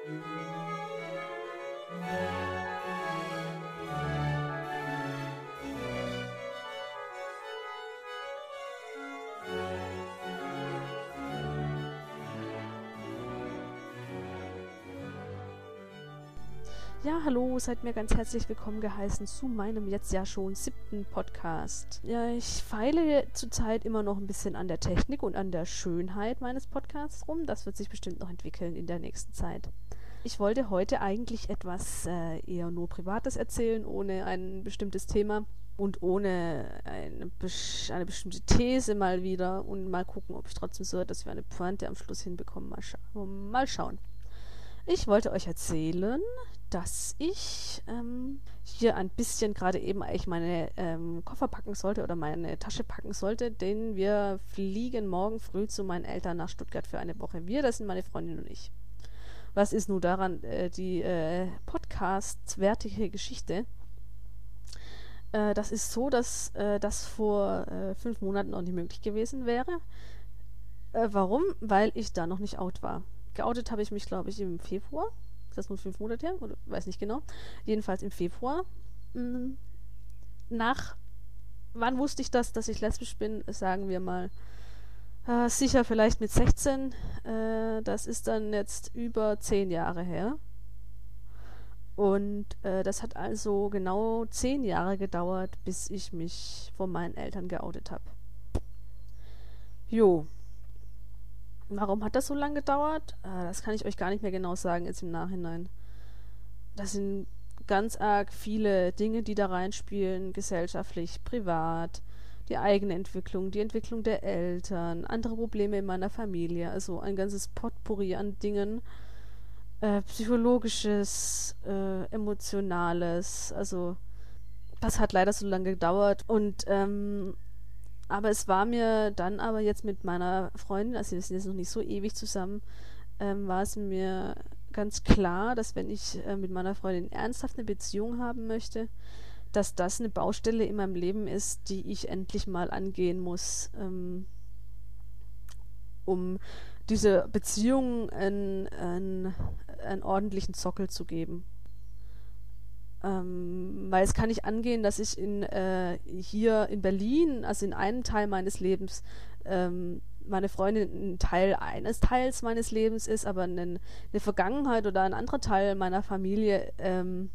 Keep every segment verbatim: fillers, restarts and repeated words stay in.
Ja, hallo, seid mir ganz herzlich willkommen geheißen zu meinem jetzt ja schon siebten Podcast. Ja, ich feile zurzeit immer noch ein bisschen an der Technik und an der Schönheit meines Podcasts rum. Das wird sich bestimmt noch entwickeln in der nächsten Zeit. Ich wollte heute eigentlich etwas äh, eher nur Privates erzählen, ohne ein bestimmtes Thema und ohne eine, eine bestimmte These mal wieder und mal gucken, ob ich trotzdem so, dass wir eine Pointe am Schluss hinbekommen. Mal, scha mal schauen. Ich wollte euch erzählen, dass ich ähm, hier ein bisschen gerade eben eigentlich meine ähm, Koffer packen sollte oder meine Tasche packen sollte, denn wir fliegen morgen früh zu meinen Eltern nach Stuttgart für eine Woche. Wir, das sind meine Freundin und ich. Was ist nun daran äh, die äh, Podcast-wertige Geschichte? Äh, das ist so, dass äh, das vor äh, fünf Monaten noch nicht möglich gewesen wäre. Äh, warum? Weil ich da noch nicht out war. Geoutet habe ich mich, glaube ich, im Februar. Ist das nun fünf Monate her? Oder weiß nicht genau. Jedenfalls im Februar. Nach, wann wusste ich das, dass ich lesbisch bin? Sagen wir mal, äh, sicher vielleicht mit sechzehn. Äh, das ist dann jetzt über zehn Jahre her. Und äh, das hat also genau zehn Jahre gedauert, bis ich mich von meinen Eltern geoutet habe. Jo. Warum hat das so lange gedauert? Äh, das kann ich euch gar nicht mehr genau sagen jetzt im Nachhinein. Das sind ganz arg viele Dinge, die da reinspielen, gesellschaftlich, privat, die eigene Entwicklung, die Entwicklung der Eltern, andere Probleme in meiner Familie, also ein ganzes Potpourri an Dingen, äh, psychologisches, äh, emotionales, also das hat leider so lange gedauert und ähm, aber es war mir dann aber jetzt mit meiner Freundin, also wir sind jetzt noch nicht so ewig zusammen, ähm, war es mir ganz klar, dass wenn ich äh, mit meiner Freundin ernsthaft eine Beziehung haben möchte, dass das eine Baustelle in meinem Leben ist, die ich endlich mal angehen muss, ähm, um dieser Beziehung einen, einen, einen ordentlichen Sockel zu geben. Ähm, weil es kann nicht angehen, dass ich in, äh, hier in Berlin, also in einem Teil meines Lebens, ähm, meine Freundin ein Teil eines Teils meines Lebens ist, aber eine, eine Vergangenheit oder ein anderer Teil meiner Familie ähm,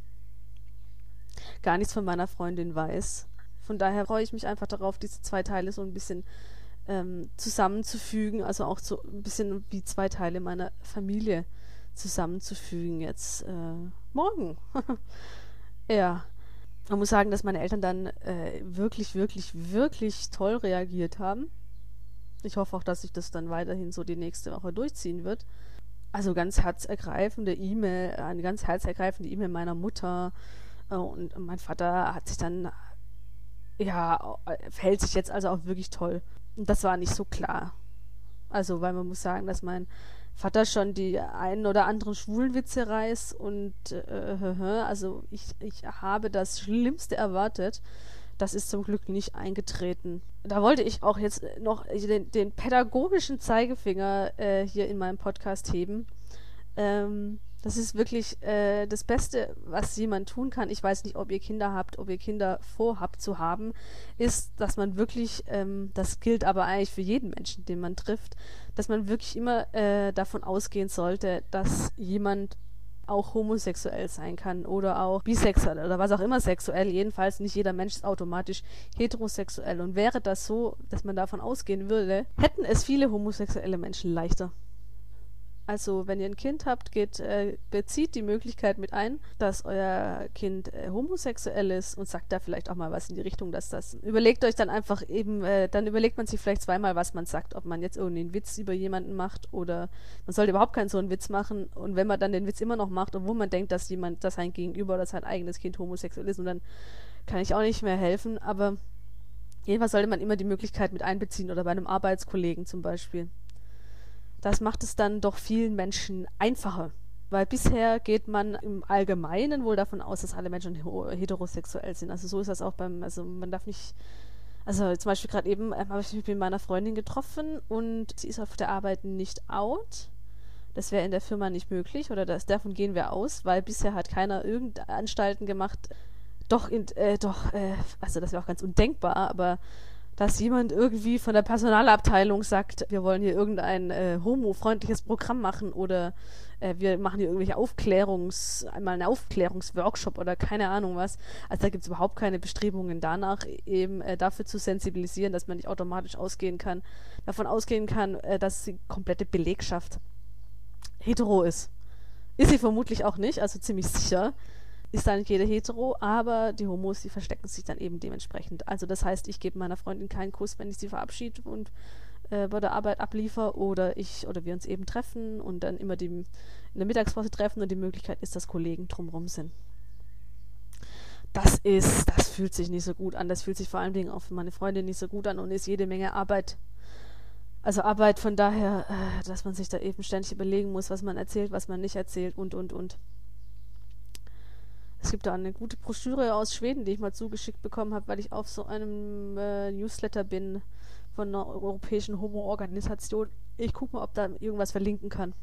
gar nichts von meiner Freundin weiß. Von daher freue ich mich einfach darauf, diese zwei Teile so ein bisschen ähm, zusammenzufügen, also auch so ein bisschen wie zwei Teile meiner Familie zusammenzufügen jetzt äh, morgen. Ja, man muss sagen, dass meine Eltern dann äh, wirklich, wirklich, wirklich toll reagiert haben. Ich hoffe auch, dass sich das dann weiterhin so die nächste Woche durchziehen wird. Also ganz herzergreifende E-Mail, eine ganz herzergreifende E-Mail meiner Mutter äh, und mein Vater hat sich dann, ja, verhält sich jetzt also auch wirklich toll. Und das war nicht so klar. Also, weil man muss sagen, dass mein Vater schon die einen oder anderen Schwulenwitze reißt und äh, also ich, ich habe das Schlimmste erwartet. Das ist zum Glück nicht eingetreten. Da wollte ich auch jetzt noch den, den pädagogischen Zeigefinger äh, hier in meinem Podcast heben. Ähm, das ist wirklich äh, das Beste, was jemand tun kann. Ich weiß nicht, ob ihr Kinder habt, ob ihr Kinder vorhabt zu haben, ist, dass man wirklich, ähm, das gilt aber eigentlich für jeden Menschen, den man trifft, dass man wirklich immer äh, davon ausgehen sollte, dass jemand auch homosexuell sein kann oder auch bisexuell oder was auch immer sexuell. Jedenfalls nicht jeder Mensch ist automatisch heterosexuell. Und wäre das so, dass man davon ausgehen würde, hätten es viele homosexuelle Menschen leichter. Also, wenn ihr ein Kind habt, geht, äh, bezieht die Möglichkeit mit ein, dass euer Kind äh, homosexuell ist und sagt da vielleicht auch mal was in die Richtung, dass das... Überlegt euch dann einfach eben, äh, dann überlegt man sich vielleicht zweimal, was man sagt, ob man jetzt irgendwie einen Witz über jemanden macht oder man sollte überhaupt keinen so einen Witz machen und wenn man dann den Witz immer noch macht, obwohl man denkt, dass jemand, dass sein Gegenüber oder sein eigenes Kind homosexuell ist und dann kann ich auch nicht mehr helfen, aber jedenfalls sollte man immer die Möglichkeit mit einbeziehen oder bei einem Arbeitskollegen zum Beispiel. Das macht es dann doch vielen Menschen einfacher. Weil bisher geht man im Allgemeinen wohl davon aus, dass alle Menschen heterosexuell sind. Also so ist das auch beim, also man darf nicht, also zum Beispiel gerade eben ähm, habe ich mich mit meiner Freundin getroffen und sie ist auf der Arbeit nicht out. Das wäre in der Firma nicht möglich oder das, davon gehen wir aus, weil bisher hat keiner irgendeine Anstalten gemacht, doch, in, äh, doch, äh, also das wäre auch ganz undenkbar, aber dass jemand irgendwie von der Personalabteilung sagt, wir wollen hier irgendein äh, homofreundliches Programm machen oder äh, wir machen hier irgendwelche Aufklärungs, einmal einen Aufklärungsworkshop oder keine Ahnung was. Also da gibt es überhaupt keine Bestrebungen danach, eben äh, dafür zu sensibilisieren, dass man nicht automatisch ausgehen kann, davon ausgehen kann, äh, dass die komplette Belegschaft hetero ist. Ist sie vermutlich auch nicht, also ziemlich sicher ist da nicht jede hetero, aber die Homos, die verstecken sich dann eben dementsprechend. Also das heißt, ich gebe meiner Freundin keinen Kuss, wenn ich sie verabschiede und äh, bei der Arbeit abliefer oder ich oder wir uns eben treffen und dann immer die, in der Mittagspause treffen und die Möglichkeit ist, dass Kollegen drumherum sind. Das ist, das fühlt sich nicht so gut an. Das fühlt sich vor allen Dingen auch für meine Freundin nicht so gut an und ist jede Menge Arbeit. Also Arbeit von daher, äh, dass man sich da eben ständig überlegen muss, was man erzählt, was man nicht erzählt und, und, und. Es gibt da eine gute Broschüre aus Schweden, die ich mal zugeschickt bekommen habe, weil ich auf so einem äh, Newsletter bin von einer europäischen Homo-Organisation. Ich gucke mal, ob da irgendwas verlinken kann.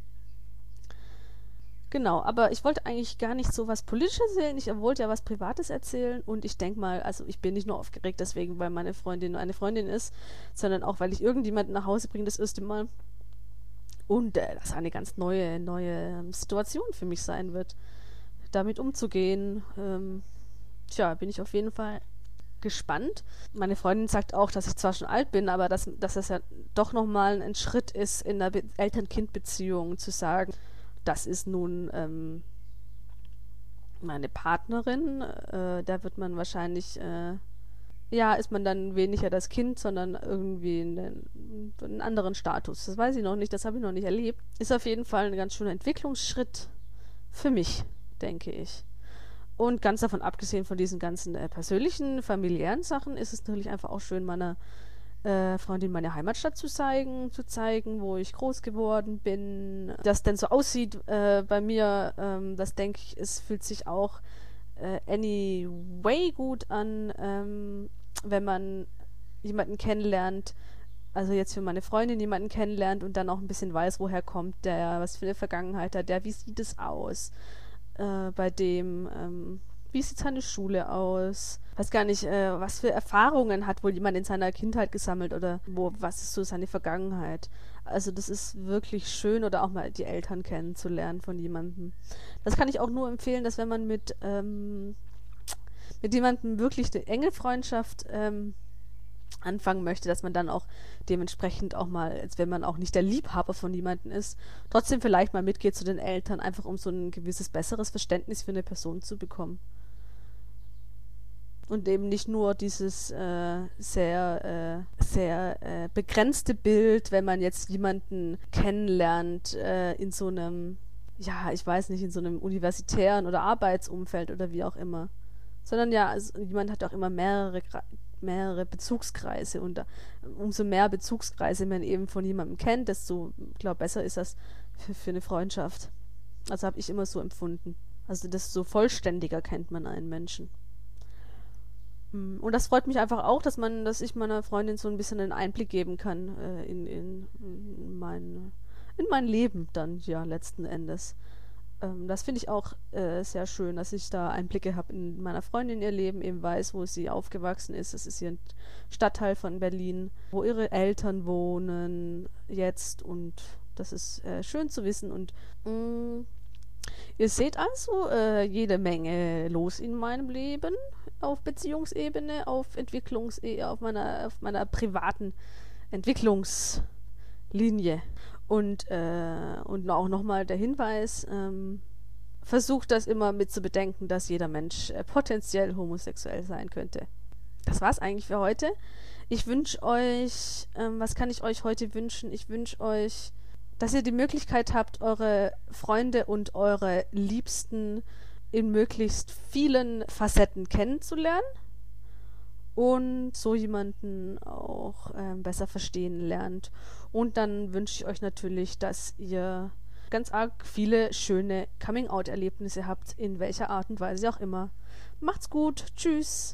Genau, aber ich wollte eigentlich gar nicht so was Politisches erzählen, ich wollte ja was Privates erzählen und ich denke mal, also ich bin nicht nur aufgeregt deswegen, weil meine Freundin eine Freundin ist, sondern auch, weil ich irgendjemanden nach Hause bringe das erste Mal und äh, das eine ganz neue, neue Situation für mich sein wird, damit umzugehen. Ähm, tja, bin ich auf jeden Fall gespannt. Meine Freundin sagt auch, dass ich zwar schon alt bin, aber dass, dass das ja doch nochmal ein Schritt ist in der Be- Eltern-Kind-Beziehung zu sagen, das ist nun ähm, meine Partnerin, äh, da wird man wahrscheinlich, äh, ja, ist man dann weniger das Kind, sondern irgendwie einen, einen anderen Status. Das weiß ich noch nicht, das habe ich noch nicht erlebt. Ist auf jeden Fall ein ganz schöner Entwicklungsschritt für mich, denke ich. Und ganz davon abgesehen von diesen ganzen äh, persönlichen, familiären Sachen, ist es natürlich einfach auch schön, meiner äh, Freundin meine Heimatstadt zu zeigen, zu zeigen, wo ich groß geworden bin. Das denn so aussieht äh, bei mir, ähm, das denke ich, es fühlt sich auch äh, anyway gut an, ähm, wenn man jemanden kennenlernt, also jetzt für meine Freundin jemanden kennenlernt und dann auch ein bisschen weiß, woher kommt der, was für eine Vergangenheit hat der, wie sieht es aus äh, bei dem, ähm, wie sieht seine Schule aus? Weiß gar nicht, äh, was für Erfahrungen hat wohl jemand in seiner Kindheit gesammelt oder wo, was ist so seine Vergangenheit? Also das ist wirklich schön oder auch mal die Eltern kennenzulernen von jemandem. Das kann ich auch nur empfehlen, dass wenn man mit, ähm, mit jemandem wirklich eine enge Freundschaft ähm, anfangen möchte, dass man dann auch dementsprechend auch mal, als wenn man auch nicht der Liebhaber von jemandem ist, trotzdem vielleicht mal mitgeht zu den Eltern, einfach um so ein gewisses besseres Verständnis für eine Person zu bekommen. Und eben nicht nur dieses äh, sehr, äh, sehr äh, begrenzte Bild, wenn man jetzt jemanden kennenlernt äh, in so einem, ja, ich weiß nicht, in so einem universitären oder Arbeitsumfeld oder wie auch immer. Sondern ja, also, jemand hat auch immer mehrere mehrere Bezugskreise und da, umso mehr Bezugskreise man eben von jemandem kennt, desto, glaube besser ist das für, für eine Freundschaft. Also habe ich immer so empfunden. Also desto vollständiger kennt man einen Menschen. Und das freut mich einfach auch, dass man, dass ich meiner Freundin so ein bisschen einen Einblick geben kann äh, in, in, in, mein, in mein Leben dann, ja, letzten Endes. Ähm, das finde ich auch äh, sehr schön, dass ich da Einblicke habe in meiner Freundin ihr Leben, eben weiß, wo sie aufgewachsen ist. Das ist hier ein Stadtteil von Berlin, wo ihre Eltern wohnen jetzt und das ist äh, schön zu wissen und mh, ihr seht also äh, jede Menge los in meinem Leben auf Beziehungsebene, auf Entwicklungsebene, auf meiner, auf meiner privaten Entwicklungslinie. Und, äh, und auch nochmal der Hinweis, ähm, versucht das immer mit zu bedenken, dass jeder Mensch äh, potenziell homosexuell sein könnte. Das war's eigentlich für heute. Ich wünsche euch, ähm, was kann ich euch heute wünschen? Ich wünsche euch, dass ihr die Möglichkeit habt, eure Freunde und eure Liebsten in möglichst vielen Facetten kennenzulernen und so jemanden auch ähm, besser verstehen lernt. Und dann wünsche ich euch natürlich, dass ihr ganz arg viele schöne Coming-out-Erlebnisse habt, in welcher Art und Weise auch immer. Macht's gut, tschüss!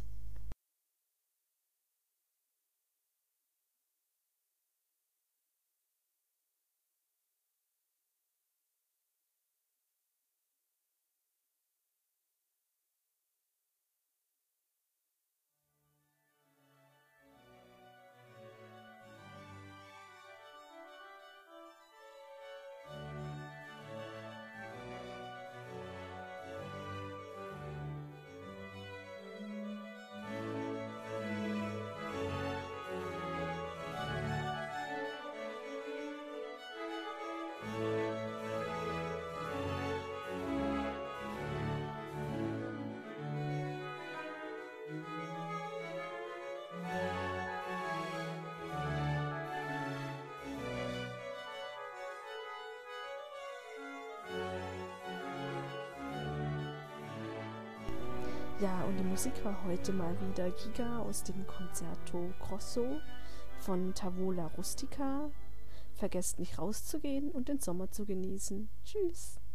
Ja, und die Musik war heute mal wieder Giga aus dem Concerto Grosso von Tavola Rustica. Vergesst nicht rauszugehen und den Sommer zu genießen. Tschüss!